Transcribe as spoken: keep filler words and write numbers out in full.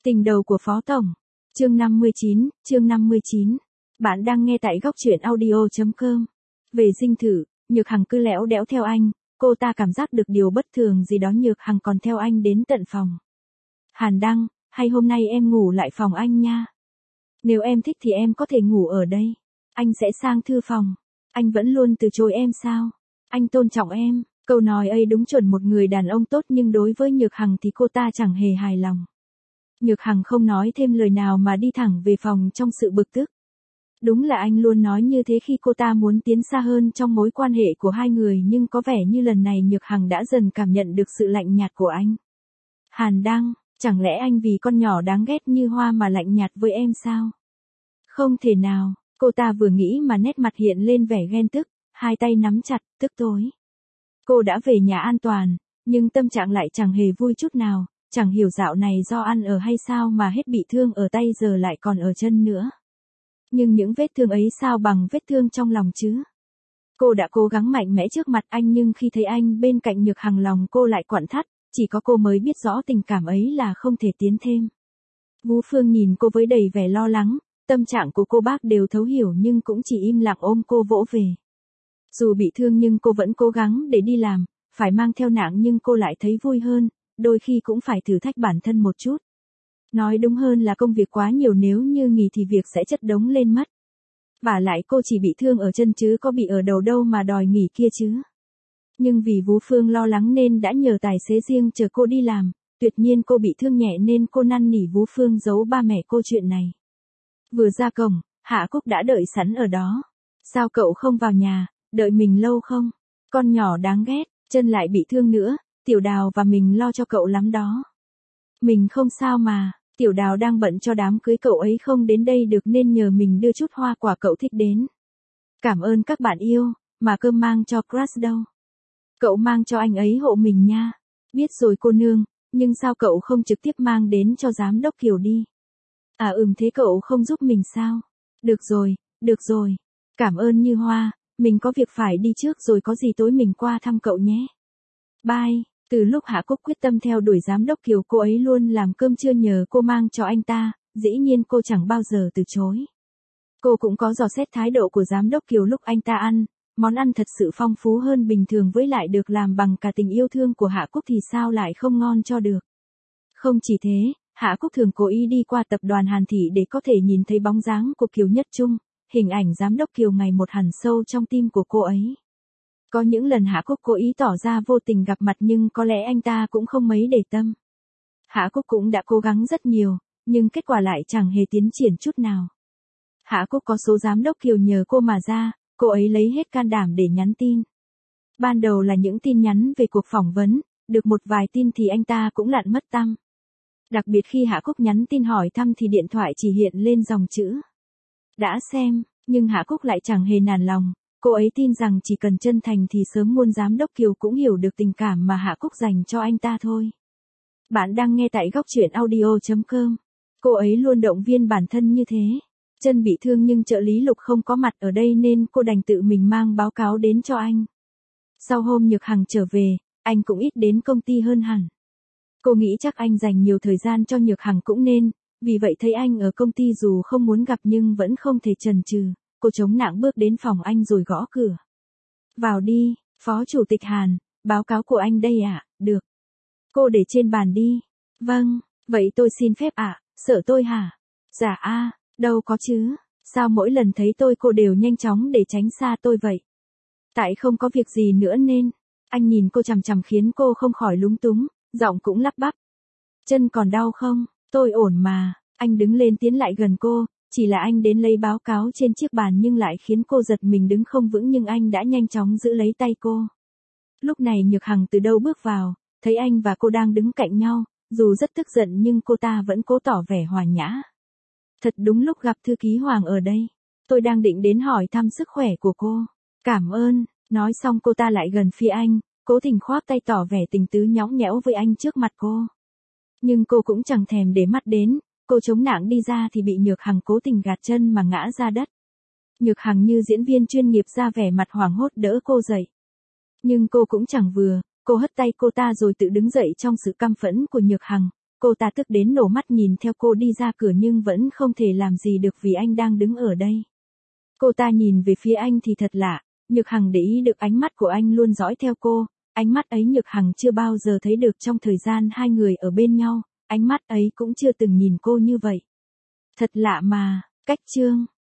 Tình đầu của Phó Tổng. Chương năm mươi chín, chương năm mươi chín. Bạn đang nghe tại góc truyện audio chấm com. Về dinh thự, Nhược Hằng cứ lẽo đẽo theo anh, cô ta cảm giác được điều bất thường gì đó. Nhược Hằng còn theo anh đến tận phòng. Hàn Đăng, hay hôm nay em ngủ lại phòng anh nha. Nếu em thích thì em có thể ngủ ở đây. Anh sẽ sang thư phòng. Anh vẫn luôn từ chối em sao? Anh tôn trọng em. Câu nói ấy đúng chuẩn một người đàn ông tốt, nhưng đối với Nhược Hằng thì cô ta chẳng hề hài lòng. Nhược Hằng không nói thêm lời nào mà đi thẳng về phòng trong sự bực tức. Đúng là anh luôn nói như thế khi cô ta muốn tiến xa hơn trong mối quan hệ của hai người, nhưng có vẻ như lần này Nhược Hằng đã dần cảm nhận được sự lạnh nhạt của anh. Hàn Đăng, chẳng lẽ anh vì con nhỏ đáng ghét như Hoa mà lạnh nhạt với em sao? Không thể nào, cô ta vừa nghĩ mà nét mặt hiện lên vẻ ghen tức, hai tay nắm chặt, tức tối. Cô đã về nhà an toàn, nhưng tâm trạng lại chẳng hề vui chút nào. Chẳng hiểu dạo này do ăn ở hay sao mà hết bị thương ở tay giờ lại còn ở chân nữa. Nhưng những vết thương ấy sao bằng vết thương trong lòng chứ? Cô đã cố gắng mạnh mẽ trước mặt anh, nhưng khi thấy anh bên cạnh Nhược Hằng, lòng cô lại quặn thắt, chỉ có cô mới biết rõ tình cảm ấy là không thể tiến thêm. Vũ Phương nhìn cô với đầy vẻ lo lắng, tâm trạng của cô bác đều thấu hiểu nhưng cũng chỉ im lặng ôm cô vỗ về. Dù bị thương nhưng cô vẫn cố gắng để đi làm, phải mang theo nặng nhưng cô lại thấy vui hơn. Đôi khi cũng phải thử thách bản thân một chút. Nói đúng hơn là công việc quá nhiều, nếu như nghỉ thì việc sẽ chất đống lên mất. Vả lại cô chỉ bị thương ở chân chứ có bị ở đầu đâu mà đòi nghỉ kia chứ. Nhưng vì Vũ Phương lo lắng nên đã nhờ tài xế riêng chờ cô đi làm. Tuyệt nhiên cô bị thương nhẹ nên cô năn nỉ Vũ Phương giấu ba mẹ cô chuyện này. Vừa ra cổng, Hạ Cúc đã đợi sẵn ở đó. Sao cậu không vào nhà, đợi mình lâu không? Con nhỏ đáng ghét, chân lại bị thương nữa. Tiểu Đào và mình lo cho cậu lắm đó. Mình không sao mà, Tiểu Đào đang bận cho đám cưới, cậu ấy không đến đây được nên nhờ mình đưa chút hoa quả cậu thích đến. Cảm ơn các bạn yêu, mà cơm mang cho crush đâu? Cậu mang cho anh ấy hộ mình nha. Biết rồi cô nương, nhưng sao cậu không trực tiếp mang đến cho giám đốc Kiều đi? À ừm thế cậu không giúp mình sao? Được rồi, được rồi. Cảm ơn Như Hoa, mình có việc phải đi trước rồi, có gì tối mình qua thăm cậu nhé. Bye. Từ lúc Hạ Cúc quyết tâm theo đuổi giám đốc Kiều, cô ấy luôn làm cơm trưa nhờ cô mang cho anh ta, dĩ nhiên cô chẳng bao giờ từ chối. Cô cũng có dò xét thái độ của giám đốc Kiều lúc anh ta ăn, món ăn thật sự phong phú hơn bình thường, với lại được làm bằng cả tình yêu thương của Hạ Cúc thì sao lại không ngon cho được. Không chỉ thế, Hạ Cúc thường cố ý đi qua tập đoàn Hàn Thị để có thể nhìn thấy bóng dáng của Kiều Nhất Trung, hình ảnh giám đốc Kiều ngày một hằn sâu trong tim của cô ấy. Có những lần Hạ Cúc cố ý tỏ ra vô tình gặp mặt nhưng có lẽ anh ta cũng không mấy để tâm. Hạ Cúc cũng đã cố gắng rất nhiều, nhưng kết quả lại chẳng hề tiến triển chút nào. Hạ Cúc có số giám đốc Kiều nhờ cô mà ra, cô ấy lấy hết can đảm để nhắn tin. Ban đầu là những tin nhắn về cuộc phỏng vấn, được một vài tin thì anh ta cũng lặn mất tăm. Đặc biệt khi Hạ Cúc nhắn tin hỏi thăm thì điện thoại chỉ hiện lên dòng chữ đã xem, nhưng Hạ Cúc lại chẳng hề nản lòng. Cô ấy tin rằng chỉ cần chân thành thì sớm muôn giám đốc Kiều cũng hiểu được tình cảm mà Hạ Cúc dành cho anh ta thôi. Bạn đang nghe tại góc truyện audio chấm com. Cô ấy luôn động viên bản thân như thế. Chân bị thương nhưng trợ lý Lục không có mặt ở đây nên cô đành tự mình mang báo cáo đến cho anh. Sau hôm Nhược Hằng trở về, anh cũng ít đến công ty hơn hẳn. Cô nghĩ chắc anh dành nhiều thời gian cho Nhược Hằng cũng nên, vì vậy thấy anh ở công ty dù không muốn gặp nhưng vẫn không thể chần chừ. Cô chống nặng bước đến phòng anh rồi gõ cửa. Vào đi, Phó Chủ tịch Hàn, báo cáo của anh đây ạ. Được. Cô để trên bàn đi. Vâng, vậy tôi xin phép ạ, sợ tôi hả? Dạ a, đâu có chứ, sao mỗi lần thấy tôi cô đều nhanh chóng để tránh xa tôi vậy? Tại không có việc gì nữa nên, anh nhìn cô chằm chằm khiến cô không khỏi lúng túng, giọng cũng lắp bắp. Chân còn đau không? Tôi ổn mà, anh đứng lên tiến lại gần cô. Chỉ là anh đến lấy báo cáo trên chiếc bàn nhưng lại khiến cô giật mình đứng không vững, nhưng anh đã nhanh chóng giữ lấy tay cô. Lúc này Nhược Hằng từ đâu bước vào, thấy anh và cô đang đứng cạnh nhau, dù rất tức giận nhưng cô ta vẫn cố tỏ vẻ hòa nhã. Thật đúng lúc gặp thư ký Hoàng ở đây. Tôi đang định đến hỏi thăm sức khỏe của cô. Cảm ơn, nói xong cô ta lại gần phía anh, cố tình khoác tay tỏ vẻ tình tứ nhõng nhẽo với anh trước mặt cô. Nhưng cô cũng chẳng thèm để mắt đến. Cô chống nặng đi ra thì bị Nhược Hằng cố tình gạt chân mà ngã ra đất. Nhược Hằng như diễn viên chuyên nghiệp ra vẻ mặt hoảng hốt đỡ cô dậy. Nhưng cô cũng chẳng vừa, cô hất tay cô ta rồi tự đứng dậy trong sự căm phẫn của Nhược Hằng. Cô ta tức đến nổ mắt nhìn theo cô đi ra cửa nhưng vẫn không thể làm gì được vì anh đang đứng ở đây. Cô ta nhìn về phía anh thì thật lạ, Nhược Hằng để ý được ánh mắt của anh luôn dõi theo cô, ánh mắt ấy Nhược Hằng chưa bao giờ thấy được trong thời gian hai người ở bên nhau, ánh mắt ấy cũng chưa từng nhìn cô như vậy. Thật lạ mà, cách chương.